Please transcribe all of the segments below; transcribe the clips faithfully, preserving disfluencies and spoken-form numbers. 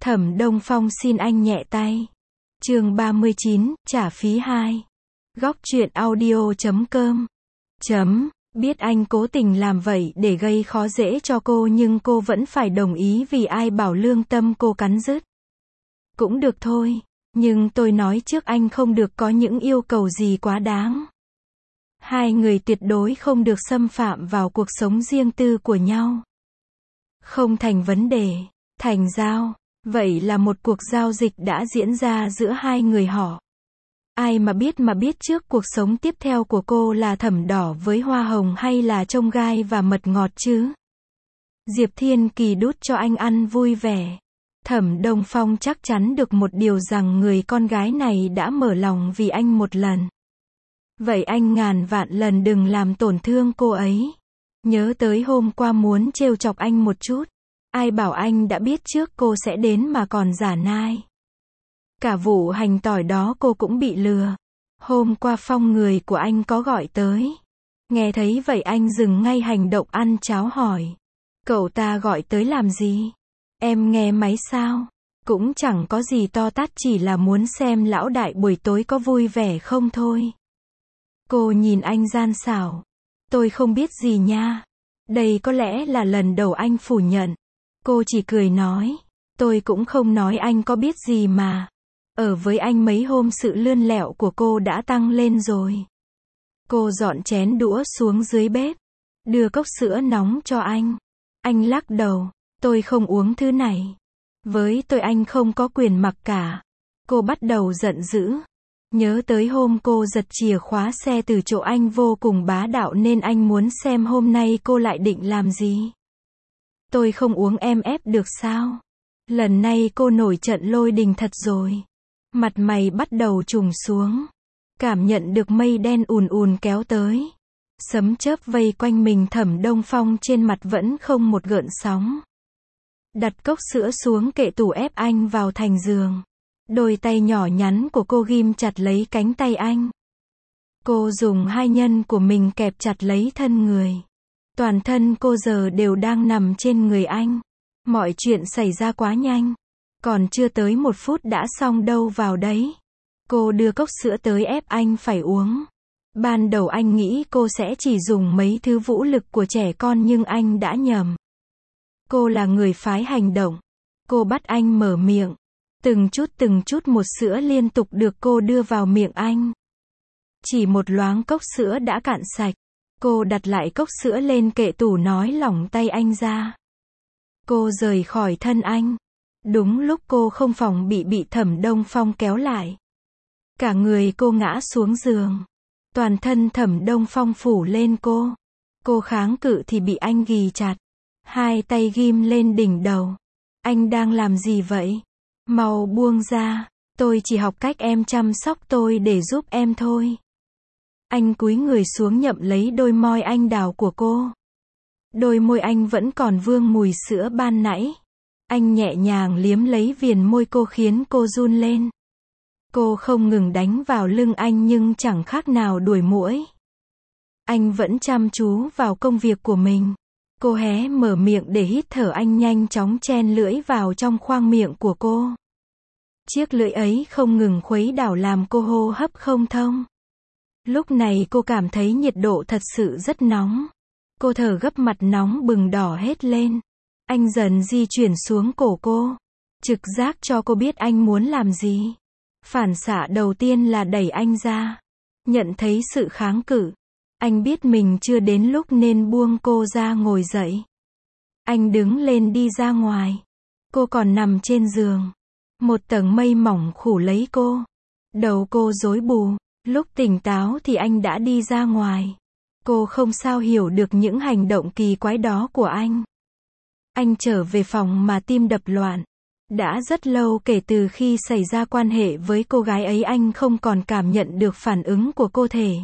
Thẩm Đông Phong xin anh nhẹ tay. Chương ba mươi chín, trả phí hai. Góc truyện audio chấm com. Chấm, biết anh cố tình làm vậy để gây khó dễ cho cô nhưng cô vẫn phải đồng ý vì ai bảo lương tâm cô cắn rứt. Cũng được thôi, nhưng tôi nói trước anh không được có những yêu cầu gì quá đáng. Hai người tuyệt đối không được xâm phạm vào cuộc sống riêng tư của nhau. Không thành vấn đề, thành giao. Vậy là một cuộc giao dịch đã diễn ra giữa hai người họ. Ai mà biết mà biết trước cuộc sống tiếp theo của cô là thẩm đỏ với hoa hồng hay là trông gai và mật ngọt chứ? Diệp Thiên Kỳ đút cho anh ăn vui vẻ. Thẩm Đông Phong chắc chắn được một điều rằng người con gái này đã mở lòng vì anh một lần. Vậy anh ngàn vạn lần đừng làm tổn thương cô ấy. Nhớ tới hôm qua muốn trêu chọc anh một chút. Ai bảo anh đã biết trước cô sẽ đến mà còn giả nai. Cả vụ hành tỏi đó cô cũng bị lừa. Hôm qua Phong người của anh có gọi tới. Nghe thấy vậy anh dừng ngay hành động ăn cháo hỏi. Cậu ta gọi tới làm gì? Em nghe máy sao? Cũng chẳng có gì to tát, chỉ là muốn xem lão đại buổi tối có vui vẻ không thôi. Cô nhìn anh gian xảo. Tôi không biết gì nha. Đây có lẽ là lần đầu anh phủ nhận. Cô chỉ cười nói. Tôi cũng không nói anh có biết gì mà. Ở với anh mấy hôm sự lươn lẹo của cô đã tăng lên rồi. Cô dọn chén đũa xuống dưới bếp. Đưa cốc sữa nóng cho anh. Anh lắc đầu. Tôi không uống thứ này. Với tôi anh không có quyền mặc cả. Cô bắt đầu giận dữ. Nhớ tới hôm cô giật chìa khóa xe từ chỗ anh vô cùng bá đạo nên anh muốn xem hôm nay cô lại định làm gì. Tôi không uống em ép được sao? Lần này cô nổi trận lôi đình thật rồi. Mặt mày bắt đầu trùng xuống. Cảm nhận được mây đen ùn ùn kéo tới. Sấm chớp vây quanh mình, Thẩm Đông Phong trên mặt vẫn không một gợn sóng. Đặt cốc sữa xuống kệ tủ ép anh vào thành giường. Đôi tay nhỏ nhắn của cô ghim chặt lấy cánh tay anh. Cô dùng hai nhân của mình kẹp chặt lấy thân người. Toàn thân cô giờ đều đang nằm trên người anh. Mọi chuyện xảy ra quá nhanh. Còn chưa tới một phút đã xong đâu vào đấy. Cô đưa cốc sữa tới ép anh phải uống. Ban đầu anh nghĩ cô sẽ chỉ dùng mấy thứ vũ lực của trẻ con nhưng anh đã nhầm. Cô là người phái hành động. Cô bắt anh mở miệng. Từng chút từng chút một sữa liên tục được cô đưa vào miệng anh. Chỉ một loáng cốc sữa đã cạn sạch. Cô đặt lại cốc sữa lên kệ tủ nói lỏng tay anh ra. Cô rời khỏi thân anh. Đúng lúc cô không phòng bị bị Thẩm Đông Phong kéo lại. Cả người cô ngã xuống giường. Toàn thân Thẩm Đông Phong phủ lên cô. Cô kháng cự thì bị anh ghì chặt. Hai tay ghim lên đỉnh đầu. Anh đang làm gì vậy? Mau buông ra. Tôi chỉ học cách em chăm sóc tôi để giúp em thôi. Anh cúi người xuống nhậm lấy đôi môi anh đào của cô. Đôi môi anh vẫn còn vương mùi sữa ban nãy. Anh nhẹ nhàng liếm lấy viền môi cô khiến cô run lên. Cô không ngừng đánh vào lưng anh nhưng chẳng khác nào đuổi muỗi. Anh vẫn chăm chú vào công việc của mình. Cô hé mở miệng để hít thở, anh nhanh chóng chen lưỡi vào trong khoang miệng của cô. Chiếc lưỡi ấy không ngừng khuấy đảo làm cô hô hấp không thông. Lúc này cô cảm thấy nhiệt độ thật sự rất nóng. Cô thở gấp, mặt nóng bừng đỏ hết lên. Anh dần di chuyển xuống cổ cô. Trực giác cho cô biết anh muốn làm gì. Phản xạ đầu tiên là đẩy anh ra. Nhận thấy sự kháng cự. Anh biết mình chưa đến lúc nên buông cô ra ngồi dậy. Anh đứng lên đi ra ngoài. Cô còn nằm trên giường. Một tầng mây mỏng phủ lấy cô. Đầu cô rối bù. Lúc tỉnh táo thì anh đã đi ra ngoài. Cô không sao hiểu được những hành động kỳ quái đó của anh. Anh trở về phòng mà tim đập loạn. Đã rất lâu kể từ khi xảy ra quan hệ với cô gái ấy anh không còn cảm nhận được phản ứng của cơ thể.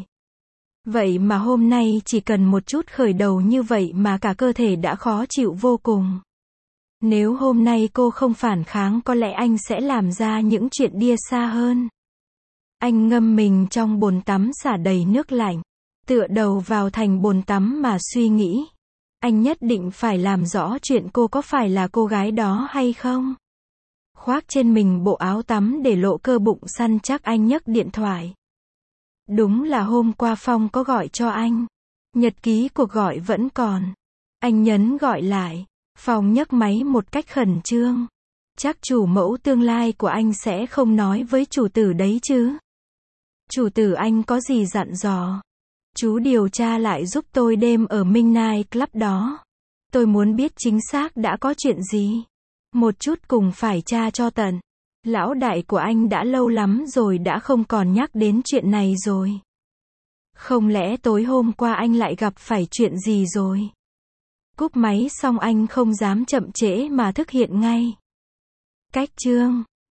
Vậy mà hôm nay chỉ cần một chút khởi đầu như vậy mà cả cơ thể đã khó chịu vô cùng. Nếu hôm nay cô không phản kháng có lẽ anh sẽ làm ra những chuyện điên xa hơn. Anh ngâm mình trong bồn tắm xả đầy nước lạnh. Tựa đầu vào thành bồn tắm mà suy nghĩ. Anh nhất định phải làm rõ chuyện cô có phải là cô gái đó hay không. khoác trên mình bộ áo tắm để lộ cơ bụng săn chắc, anh nhấc điện thoại. Đúng là hôm qua Phong có gọi cho anh. Nhật ký cuộc gọi vẫn còn. Anh nhấn gọi lại. Phong nhấc máy một cách khẩn trương. Chắc chủ mẫu tương lai của anh sẽ không nói với chủ tử đấy chứ. Chủ tử anh có gì dặn dò? Chú điều tra lại giúp tôi đêm ở Midnight Club đó. Tôi muốn biết chính xác đã có chuyện gì. Một chút cùng phải tra cho tận. Lão đại của anh đã lâu lắm rồi đã không còn nhắc đến chuyện này rồi. Không lẽ tối hôm qua anh lại gặp phải chuyện gì rồi? Cúp máy xong anh không dám chậm trễ mà thực hiện ngay. Cách chương